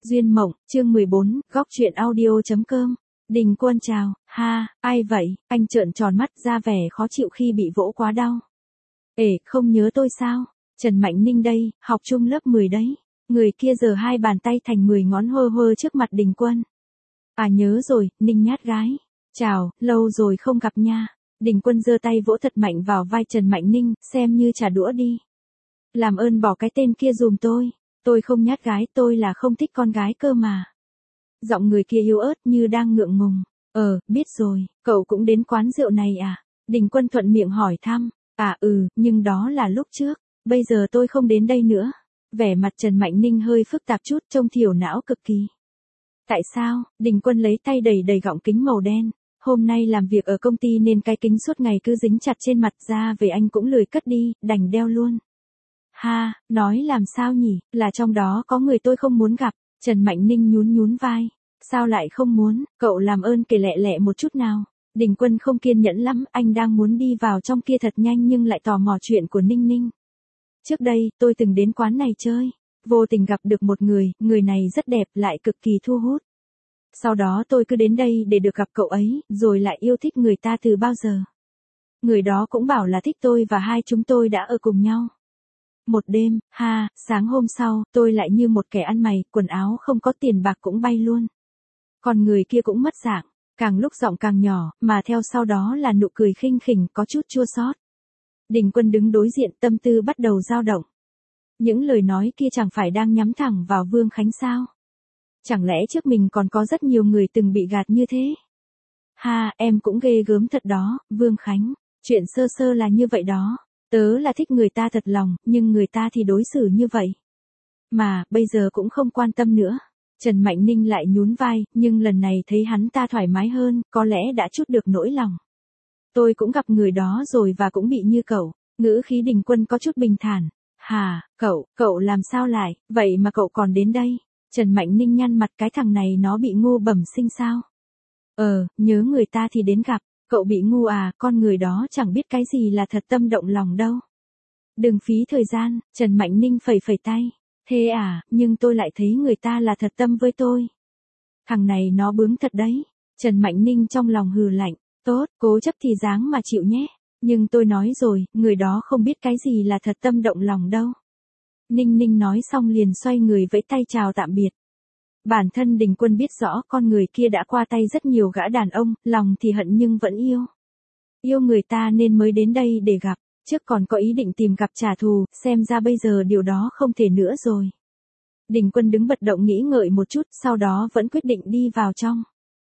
Duyên mộng, chương 14, góc truyện audio.com. Đình Quân chào, ha, ai vậy, anh trợn tròn mắt ra vẻ khó chịu khi bị vỗ quá đau. Không nhớ tôi sao? Trần Mạnh Ninh đây, học chung lớp 10 đấy. Người kia giơ hai bàn tay thành 10 ngón hơ hơ trước mặt Đình Quân. À nhớ rồi, Ninh nhát gái. Chào, lâu rồi không gặp nha. Đình Quân giơ tay vỗ thật mạnh vào vai Trần Mạnh Ninh, xem như trả đũa đi. Làm ơn bỏ cái tên kia dùm tôi. Tôi không nhát gái, tôi là không thích con gái cơ mà. Giọng người kia yếu ớt như đang ngượng ngùng. Biết rồi, cậu cũng đến quán rượu này à? Đình Quân thuận miệng hỏi thăm. Nhưng đó là lúc trước. Bây giờ tôi không đến đây nữa. Vẻ mặt Trần Mạnh Ninh hơi phức tạp chút, trông thiểu não cực kỳ. Tại sao? Đình Quân lấy tay đẩy đầy gọng kính màu đen. Hôm nay làm việc ở công ty nên cái kính suốt ngày cứ dính chặt trên mặt, ra về anh cũng lười cất đi, đành đeo luôn. Ha, nói làm sao nhỉ, là trong đó có người tôi không muốn gặp. Trần Mạnh Ninh nhún vai. Sao lại không muốn, cậu làm ơn kể lẹ lẹ một chút nào. Đình Quân không kiên nhẫn lắm, anh đang muốn đi vào trong kia thật nhanh nhưng lại tò mò chuyện của Ninh Ninh. Trước đây, tôi từng đến quán này chơi. Vô tình gặp được một người này rất đẹp lại cực kỳ thu hút. Sau đó tôi cứ đến đây để được gặp cậu ấy, rồi lại yêu thích người ta từ bao giờ. Người đó cũng bảo là thích tôi và hai chúng tôi đã ở cùng nhau. Một đêm, sáng hôm sau, tôi lại như một kẻ ăn mày, quần áo không có tiền bạc cũng bay luôn. Còn người kia cũng mất dạng, càng lúc giọng càng nhỏ, mà theo sau đó là nụ cười khinh khỉnh có chút chua xót. Đình Quân đứng đối diện, tâm tư bắt đầu dao động. Những lời nói kia chẳng phải đang nhắm thẳng vào Vương Khánh sao? Chẳng lẽ trước mình còn có rất nhiều người từng bị gạt như thế? Em cũng ghê gớm thật đó, Vương Khánh. Chuyện sơ sơ là như vậy đó. Tớ là thích người ta thật lòng, nhưng người ta thì đối xử như vậy. Mà, bây giờ cũng không quan tâm nữa. Trần Mạnh Ninh lại nhún vai, nhưng lần này thấy hắn ta thoải mái hơn, có lẽ đã trút được nỗi lòng. Tôi cũng gặp người đó rồi và cũng bị như cậu. Ngữ khí Đình Quân có chút bình thản. Cậu làm sao lại, vậy mà cậu còn đến đây? Trần Mạnh Ninh nhăn mặt, cái thằng này nó bị ngu bẩm sinh sao? Nhớ người ta thì đến gặp. Cậu bị ngu à, con người đó chẳng biết cái gì là thật tâm động lòng đâu. Đừng phí thời gian, Trần Mạnh Ninh phẩy tay. Thế à, nhưng tôi lại thấy người ta là thật tâm với tôi. Thằng này nó bướng thật đấy. Trần Mạnh Ninh trong lòng hừ lạnh. Tốt, cố chấp thì dáng mà chịu nhé. Nhưng tôi nói rồi, người đó không biết cái gì là thật tâm động lòng đâu. Ninh nói xong liền xoay người vẫy tay chào tạm biệt. Bản thân Đình Quân biết rõ con người kia đã qua tay rất nhiều gã đàn ông, lòng thì hận nhưng vẫn yêu. Yêu người ta nên mới đến đây để gặp, trước còn có ý định tìm gặp trả thù, xem ra bây giờ điều đó không thể nữa rồi. Đình Quân đứng bất động nghĩ ngợi một chút, sau đó vẫn quyết định đi vào trong.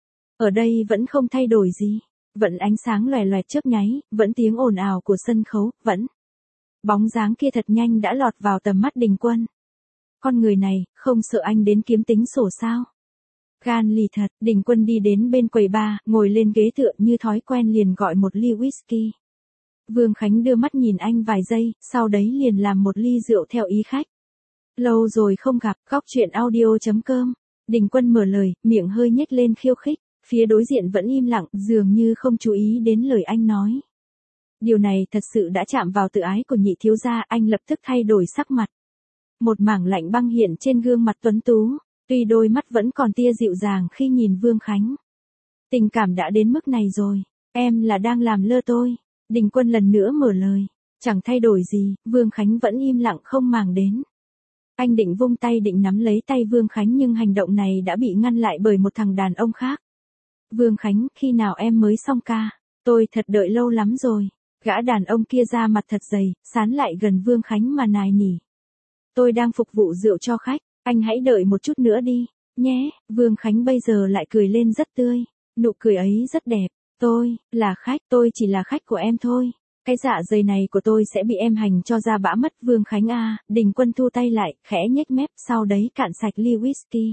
Ở đây vẫn không thay đổi gì, vẫn ánh sáng loè loẹt chớp nháy, vẫn tiếng ồn ào của sân khấu, vẫn. Bóng dáng kia thật nhanh đã lọt vào tầm mắt Đình Quân. Con người này, không sợ anh đến kiếm tính sổ sao? Gan lì thật, Đình Quân đi đến bên quầy bar, ngồi lên ghế tựa như thói quen liền gọi một ly whisky. Vương Khánh đưa mắt nhìn anh vài giây, sau đấy liền làm một ly rượu theo ý khách. Lâu rồi không gặp, góc truyện audio.com. Đình Quân mở lời, miệng hơi nhếch lên khiêu khích, phía đối diện vẫn im lặng, dường như không chú ý đến lời anh nói. Điều này thật sự đã chạm vào tự ái của nhị thiếu gia, anh lập tức thay đổi sắc mặt. Một mảng lạnh băng hiện trên gương mặt tuấn tú, tuy đôi mắt vẫn còn tia dịu dàng khi nhìn Vương Khánh. Tình cảm đã đến mức này rồi, em là đang làm lơ tôi. Đình Quân lần nữa mở lời, chẳng thay đổi gì, Vương Khánh vẫn im lặng không màng đến. Anh định vung tay định nắm lấy tay Vương Khánh nhưng hành động này đã bị ngăn lại bởi một thằng đàn ông khác. Vương Khánh, khi nào em mới xong ca? Tôi thật đợi lâu lắm rồi. Gã đàn ông kia ra mặt thật dày, sán lại gần Vương Khánh mà nài nỉ. Tôi đang phục vụ rượu cho khách, anh hãy đợi một chút nữa đi, nhé. Vương Khánh bây giờ lại cười lên rất tươi, nụ cười ấy rất đẹp. Tôi, là khách, tôi chỉ là khách của em thôi. Cái dạ dày này của tôi sẽ bị em hành cho ra bã mất. Vương Khánh à, Đình Quân thu tay lại, khẽ nhếch mép, sau đấy cạn sạch ly whisky.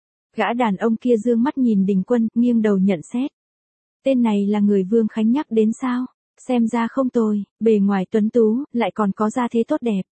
Gã đàn ông kia dương mắt nhìn Đình Quân, nghiêng đầu nhận xét. Tên này là người Vương Khánh nhắc đến sao? Xem ra không tồi, bề ngoài tuấn tú, lại còn có gia thế tốt đẹp.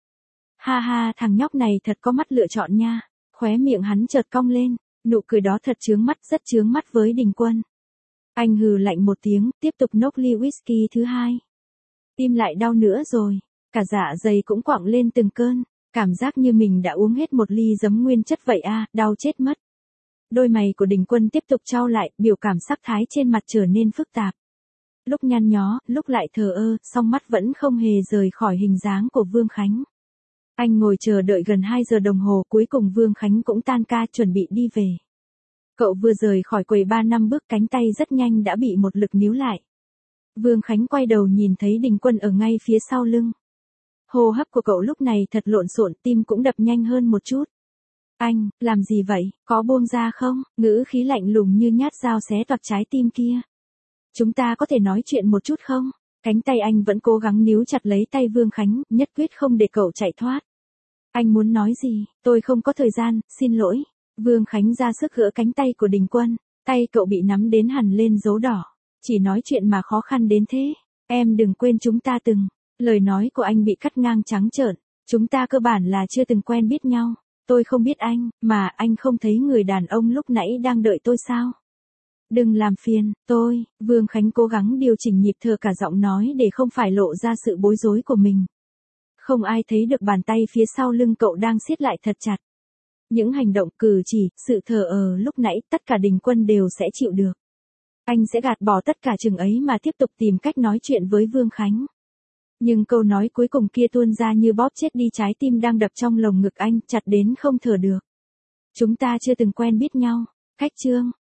Thằng nhóc này thật có mắt lựa chọn nha. Khóe miệng hắn chợt cong lên, nụ cười đó thật chướng mắt, rất chướng mắt với Đình Quân. Anh hừ lạnh một tiếng, tiếp tục nốc ly whisky thứ hai. Tim lại đau nữa rồi, cả dạ dày cũng quặng lên từng cơn. Cảm giác như mình đã uống hết một ly giấm nguyên chất vậy a, đau chết mất. Đôi mày của Đình Quân tiếp tục chau lại, biểu cảm sắc thái trên mặt trở nên phức tạp. Lúc nhăn nhó, lúc lại thờ ơ, song mắt vẫn không hề rời khỏi hình dáng của Vương Khánh. Anh ngồi chờ đợi gần 2 giờ đồng hồ, cuối cùng Vương Khánh cũng tan ca chuẩn bị đi về. Cậu vừa rời khỏi quầy 3 năm bước, cánh tay rất nhanh đã bị một lực níu lại. Vương Khánh quay đầu nhìn thấy Đình Quân ở ngay phía sau lưng. Hô hấp của cậu lúc này thật lộn xộn, tim cũng đập nhanh hơn một chút. Anh, làm gì vậy, có buông ra không? Ngữ khí lạnh lùng như nhát dao xé toạc trái tim kia. Chúng ta có thể nói chuyện một chút không? Cánh tay anh vẫn cố gắng níu chặt lấy tay Vương Khánh, nhất quyết không để cậu chạy thoát. Anh muốn nói gì? Tôi không có thời gian, xin lỗi. Vương Khánh ra sức gỡ cánh tay của Đình Quân, tay cậu bị nắm đến hằn lên dấu đỏ. Chỉ nói chuyện mà khó khăn đến thế. Em đừng quên chúng ta từng. Lời nói của anh bị cắt ngang trắng trợn. Chúng ta cơ bản là chưa từng quen biết nhau. Tôi không biết anh, mà anh không thấy người đàn ông lúc nãy đang đợi tôi sao? Đừng làm phiền, tôi. Vương Khánh cố gắng điều chỉnh nhịp thở cả giọng nói để không phải lộ ra sự bối rối của mình. Không ai thấy được bàn tay phía sau lưng cậu đang siết lại thật chặt. Những hành động cử chỉ, sự thờ ơ lúc nãy tất cả Đình Quân đều sẽ chịu được. Anh sẽ gạt bỏ tất cả chừng ấy mà tiếp tục tìm cách nói chuyện với Vương Khánh. Nhưng câu nói cuối cùng kia tuôn ra như bóp chết đi trái tim đang đập trong lồng ngực anh, chặt đến không thở được. Chúng ta chưa từng quen biết nhau. Khách Trương,